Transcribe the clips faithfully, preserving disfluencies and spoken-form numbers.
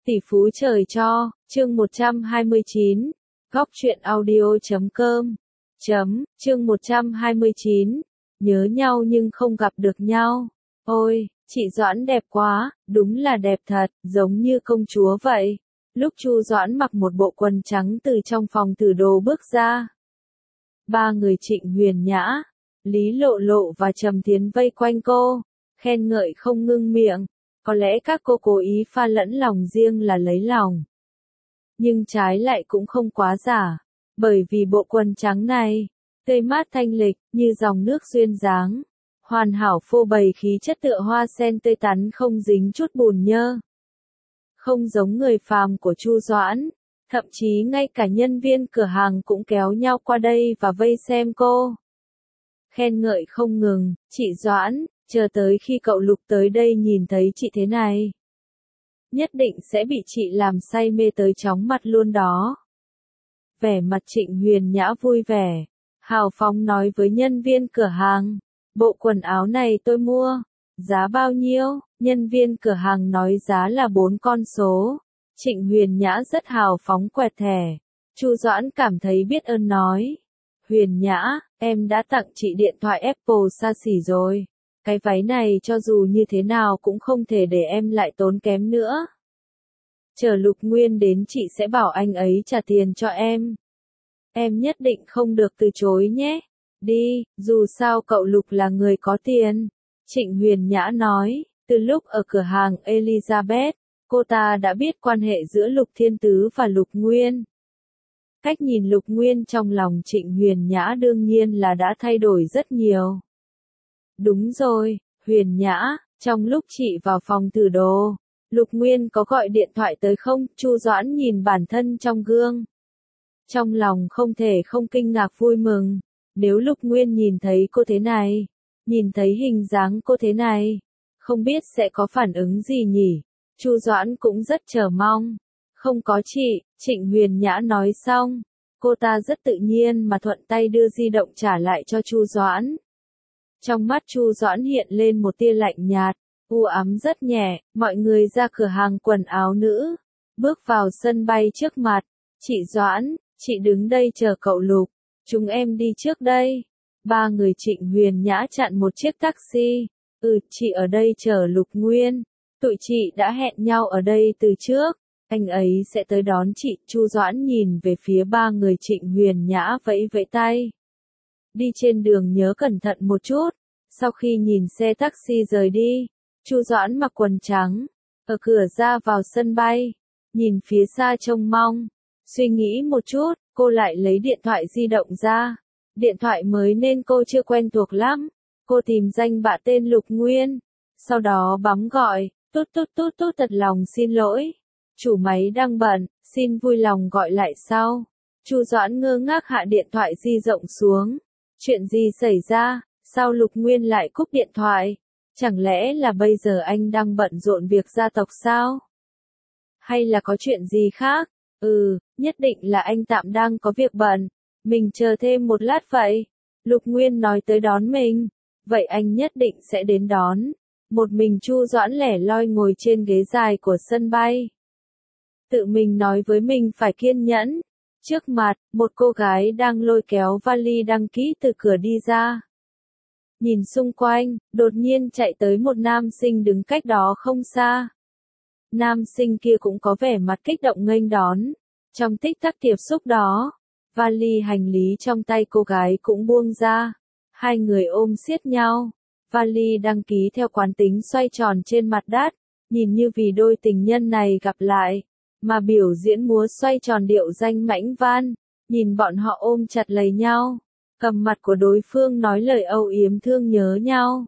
Tỷ phú trời cho, chương một trăm hai mươi chín, góc truyện audio chấm com, chấm, chương một trăm hai mươi chín, nhớ nhau nhưng không gặp được nhau. Ôi, chị Doãn đẹp quá, đúng là đẹp thật, giống như công chúa vậy. Lúc Chu Doãn mặc một bộ quần trắng từ trong phòng thử đồ bước ra. Ba người Trịnh Huyền Nhã, Lý Lộ Lộ và Trầm Thiến vây quanh cô, khen ngợi không ngưng miệng. Có lẽ các cô cố ý pha lẫn lòng riêng là lấy lòng. Nhưng trái lại cũng không quá giả, bởi vì bộ quần trắng này, tươi mát thanh lịch, như dòng nước duyên dáng, hoàn hảo phô bày khí chất tựa hoa sen tươi tắn không dính chút bùn nhơ. Không giống người phàm của Chu Doãn, thậm chí ngay cả nhân viên cửa hàng cũng kéo nhau qua đây và vây xem cô. Khen ngợi không ngừng, chị Doãn, chờ tới khi cậu Lục tới đây nhìn thấy chị thế này. Nhất định sẽ bị chị làm say mê tới chóng mặt luôn đó. Vẻ mặt Trịnh Huyền Nhã vui vẻ, hào phóng nói với nhân viên cửa hàng, bộ quần áo này tôi mua, giá bao nhiêu? Nhân viên cửa hàng nói giá là bốn con số. Trịnh Huyền Nhã rất hào phóng quẹt thẻ. Chu Doãn cảm thấy biết ơn nói, Huyền Nhã, em đã tặng chị điện thoại Apple xa xỉ rồi. Cái váy này cho dù như thế nào cũng không thể để em lại tốn kém nữa. Chờ Lục Nguyên đến chị sẽ bảo anh ấy trả tiền cho em. Em nhất định không được từ chối nhé. Đi, dù sao cậu Lục là người có tiền. Trịnh Huyền Nhã nói, từ lúc ở cửa hàng Elizabeth, cô ta đã biết quan hệ giữa Lục Thiên Tứ và Lục Nguyên. Cách nhìn Lục Nguyên trong lòng Trịnh Huyền Nhã đương nhiên là đã thay đổi rất nhiều. Đúng rồi, Huyền Nhã, trong lúc chị vào phòng thử đồ, Lục Nguyên có gọi điện thoại tới không? Chu Doãn nhìn bản thân trong gương. Trong lòng không thể không kinh ngạc vui mừng, nếu Lục Nguyên nhìn thấy cô thế này, nhìn thấy hình dáng cô thế này, không biết sẽ có phản ứng gì nhỉ? Chu Doãn cũng rất chờ mong. Không có chị, Trịnh Huyền Nhã nói xong, cô ta rất tự nhiên mà thuận tay đưa di động trả lại cho Chu Doãn. Trong mắt Chu Doãn hiện lên một tia lạnh nhạt, u ám rất nhẹ, mọi người ra cửa hàng quần áo nữ, bước vào sân bay trước mặt, chị Doãn, chị đứng đây chờ cậu Lục, chúng em đi trước đây. Ba người Trịnh Huyền Nhã chặn một chiếc taxi, ừ, chị ở đây chờ Lục Nguyên, tụi chị đã hẹn nhau ở đây từ trước, anh ấy sẽ tới đón chị. Chu Doãn nhìn về phía ba người Trịnh Huyền Nhã vẫy vẫy tay. Đi trên đường nhớ cẩn thận một chút. Sau khi nhìn xe taxi rời đi, Chu Doãn mặc quần trắng, ở cửa ra vào sân bay, nhìn phía xa trông mong, suy nghĩ một chút, cô lại lấy điện thoại di động ra. Điện thoại mới nên cô chưa quen thuộc lắm. Cô tìm danh bạ tên Lục Nguyên, sau đó bấm gọi, tút tút tút tút thật lòng xin lỗi. Chủ máy đang bận, xin vui lòng gọi lại sau. Chu Doãn ngơ ngác hạ điện thoại di động xuống. Chuyện gì xảy ra? Sao Lục Nguyên lại cúp điện thoại? Chẳng lẽ là bây giờ anh đang bận rộn việc gia tộc sao? Hay là có chuyện gì khác? Ừ, nhất định là anh tạm đang có việc bận. Mình chờ thêm một lát vậy. Lục Nguyên nói tới đón mình. Vậy anh nhất định sẽ đến đón. Một mình Chu Doãn lẻ loi ngồi trên ghế dài của sân bay. Tự mình nói với mình phải kiên nhẫn. Trước mặt, một cô gái đang lôi kéo vali đăng ký từ cửa đi ra. Nhìn xung quanh, đột nhiên chạy tới một nam sinh đứng cách đó không xa. Nam sinh kia cũng có vẻ mặt kích động nghênh đón. Trong tích tắc tiếp xúc đó, vali hành lý trong tay cô gái cũng buông ra. Hai người ôm siết nhau. Vali đăng ký theo quán tính xoay tròn trên mặt đất, nhìn như vì đôi tình nhân này gặp lại, mà biểu diễn múa xoay tròn điệu danh mãnh van, nhìn bọn họ ôm chặt lấy nhau, cầm mặt của đối phương nói lời âu yếm thương nhớ nhau.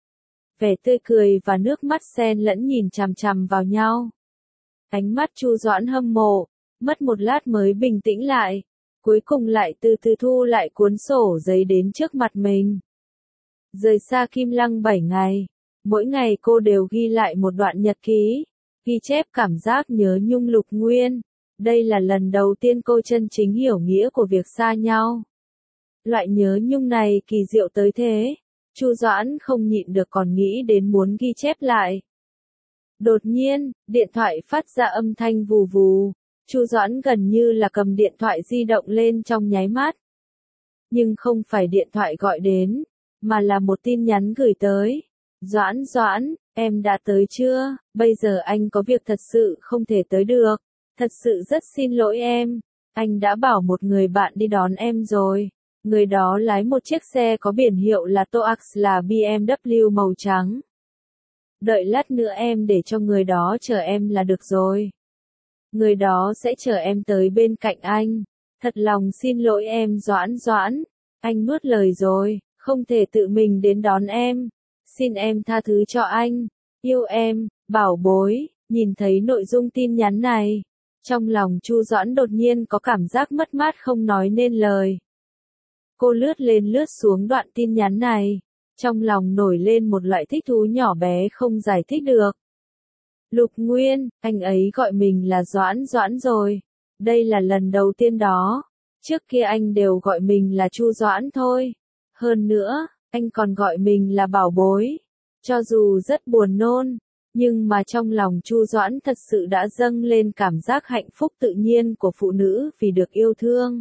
Vẻ tươi cười và nước mắt xen lẫn nhìn chằm chằm vào nhau. Ánh mắt Chu Doãn hâm mộ, mất một lát mới bình tĩnh lại, cuối cùng lại từ từ thu lại cuốn sổ giấy đến trước mặt mình. Rời xa Kim Lăng bảy ngày, mỗi ngày cô đều ghi lại một đoạn nhật ký, ghi chép cảm giác nhớ nhung Lục Nguyên. Đây là lần đầu tiên cô chân chính hiểu nghĩa của việc xa nhau. Loại nhớ nhung này kỳ diệu tới thế, Chu Doãn không nhịn được còn nghĩ đến muốn ghi chép lại. Đột nhiên, điện thoại phát ra âm thanh vù vù. Chu Doãn gần như là cầm điện thoại di động lên trong nháy mắt. Nhưng không phải điện thoại gọi đến, mà là một tin nhắn gửi tới. Doãn Doãn, em đã tới chưa? Bây giờ anh có việc thật sự không thể tới được. Thật sự rất xin lỗi em. Anh đã bảo một người bạn đi đón em rồi. Người đó lái một chiếc xe có biển hiệu là Toax là bê em vê màu trắng. Đợi lát nữa em để cho người đó chờ em là được rồi. Người đó sẽ chờ em tới bên cạnh anh. Thật lòng xin lỗi em Doãn Doãn. Anh nuốt lời rồi, không thể tự mình đến đón em. Xin em tha thứ cho anh. Yêu em, bảo bối. Nhìn thấy nội dung tin nhắn này, trong lòng Chu Doãn đột nhiên có cảm giác mất mát không nói nên lời. Cô lướt lên lướt xuống đoạn tin nhắn này, trong lòng nổi lên một loại thích thú nhỏ bé không giải thích được. Lục Nguyên, anh ấy gọi mình là Doãn Doãn rồi. Đây là lần đầu tiên đó. Trước kia anh đều gọi mình là Chu Doãn thôi. Hơn nữa, anh còn gọi mình là bảo bối. Cho dù rất buồn nôn, nhưng mà trong lòng Chu Doãn thật sự đã dâng lên cảm giác hạnh phúc tự nhiên của phụ nữ vì được yêu thương.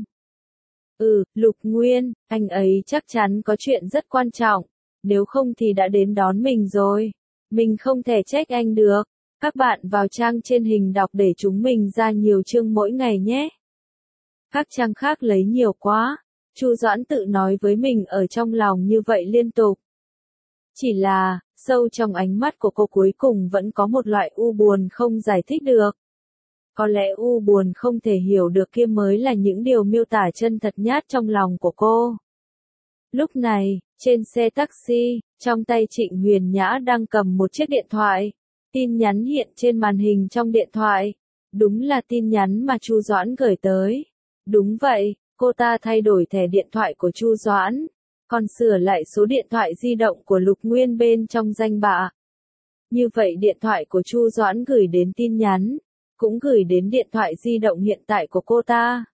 Ừ, Lục Nguyên, anh ấy chắc chắn có chuyện rất quan trọng. Nếu không thì đã đến đón mình rồi. Mình không thể trách anh được. Các bạn vào trang trên hình đọc để chúng mình ra nhiều chương mỗi ngày nhé. Các trang khác lấy nhiều quá. Chu Doãn tự nói với mình ở trong lòng như vậy liên tục. Chỉ là, sâu trong ánh mắt của cô cuối cùng vẫn có một loại u buồn không giải thích được. Có lẽ u buồn không thể hiểu được kia mới là những điều miêu tả chân thật nhất trong lòng của cô. Lúc này, trên xe taxi, trong tay Trịnh Huyền Nhã đang cầm một chiếc điện thoại. Tin nhắn hiện trên màn hình trong điện thoại. Đúng là tin nhắn mà Chu Doãn gửi tới. Đúng vậy, cô ta thay đổi thẻ điện thoại của Chu Doãn, còn sửa lại số điện thoại di động của Lục Nguyên bên trong danh bạ. Như vậy điện thoại của Chu Doãn gửi đến tin nhắn, cũng gửi đến điện thoại di động hiện tại của cô ta.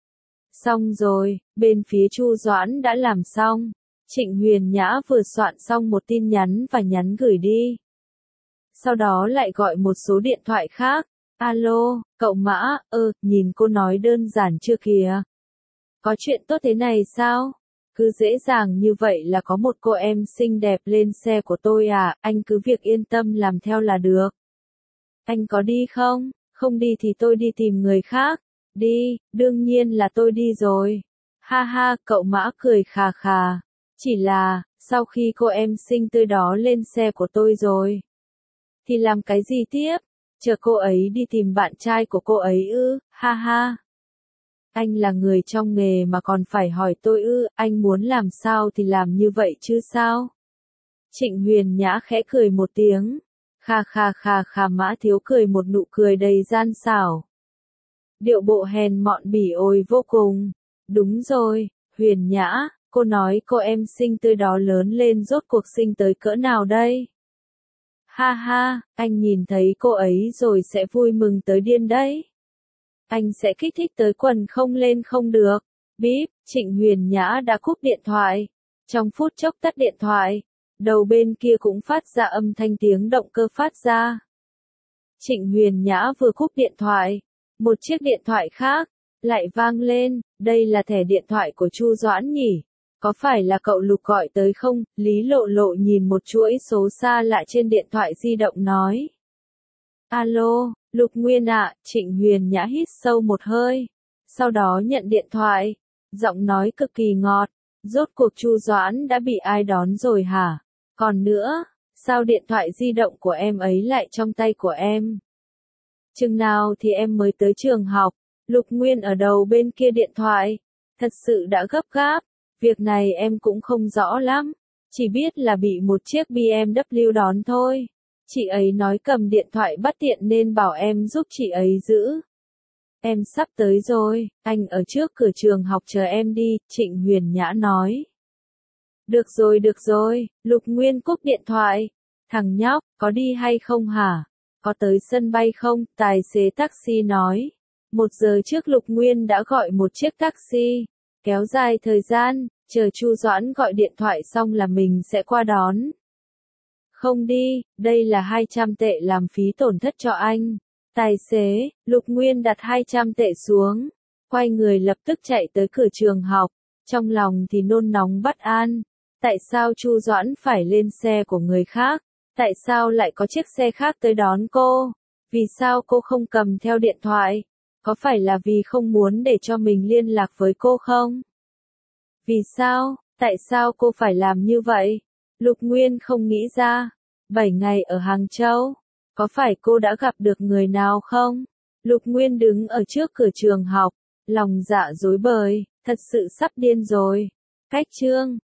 Xong rồi, bên phía Chu Doãn đã làm xong. Trịnh Huyền Nhã vừa soạn xong một tin nhắn và nhắn gửi đi. Sau đó lại gọi một số điện thoại khác. Alo, cậu Mã, ơ, nhìn cô nói đơn giản chưa kìa. Có chuyện tốt thế này sao? Cứ dễ dàng như vậy là có một cô em xinh đẹp lên xe của tôi à, anh cứ việc yên tâm làm theo là được. Anh có đi không? Không đi thì tôi đi tìm người khác. Đi, đương nhiên là tôi đi rồi. Ha ha, cậu Mã cười khà khà. Chỉ là, sau khi cô em xinh tươi đó lên xe của tôi rồi, thì làm cái gì tiếp? Chờ cô ấy đi tìm bạn trai của cô ấy ư, ha ha. Anh là người trong nghề mà còn phải hỏi tôi ư, anh muốn làm sao thì làm như vậy chứ sao? Trịnh Huyền Nhã khẽ cười một tiếng. Kha kha kha kha Mã Thiếu cười một nụ cười đầy gian xảo. Điệu bộ hèn mọn bỉ ổi vô cùng. Đúng rồi, Huyền Nhã, cô nói cô em xinh tươi đó lớn lên rốt cuộc sinh tới cỡ nào đây? Ha ha, anh nhìn thấy cô ấy rồi sẽ vui mừng tới điên đấy. Anh sẽ kích thích tới quần không lên không được. Bíp, Trịnh Huyền Nhã đã cúp điện thoại. Trong phút chốc tắt điện thoại, đầu bên kia cũng phát ra âm thanh tiếng động cơ phát ra. Trịnh Huyền Nhã vừa cúp điện thoại, một chiếc điện thoại khác lại vang lên, đây là thẻ điện thoại của Chu Doãn nhỉ? Có phải là cậu Lục gọi tới không? Lý Lộ Lộ nhìn một chuỗi số xa lạ trên điện thoại di động nói. Alo, Lục Nguyên ạ, Trịnh Huyền Nhã hít sâu một hơi. Sau đó nhận điện thoại. Giọng nói cực kỳ ngọt. Rốt cuộc Chu Doãn đã bị ai đón rồi hả? Còn nữa, sao điện thoại di động của em ấy lại trong tay của em? Chừng nào thì em mới tới trường học? Lục Nguyên ở đầu bên kia điện thoại. Thật sự đã gấp gáp. Việc này em cũng không rõ lắm. Chỉ biết là bị một chiếc bê em vê đón thôi. Chị ấy nói cầm điện thoại bắt tiện nên bảo em giúp chị ấy giữ. Em sắp tới rồi, anh ở trước cửa trường học chờ em đi, Trịnh Huyền Nhã nói. Được rồi được rồi, Lục Nguyên cúp điện thoại. Thằng nhóc, có đi hay không hả? Có tới sân bay không? Tài xế taxi nói. Một giờ trước Lục Nguyên đã gọi một chiếc taxi. Kéo dài thời gian, chờ Chu Doãn gọi điện thoại xong là mình sẽ qua đón. Không đi, đây là hai trăm tệ làm phí tổn thất cho anh. Tài xế, Lục Nguyên đặt hai trăm tệ xuống, quay người lập tức chạy tới cửa trường học, trong lòng thì nôn nóng bất an. Tại sao Chu Doãn phải lên xe của người khác? Tại sao lại có chiếc xe khác tới đón cô? Vì sao cô không cầm theo điện thoại? Có phải là vì không muốn để cho mình liên lạc với cô không? Vì sao? Tại sao cô phải làm như vậy? Lục Nguyên không nghĩ ra. Bảy ngày ở Hàng Châu, có phải cô đã gặp được người nào không? Lục Nguyên đứng ở trước cửa trường học, lòng dạ rối bời, thật sự sắp điên rồi. Cách chương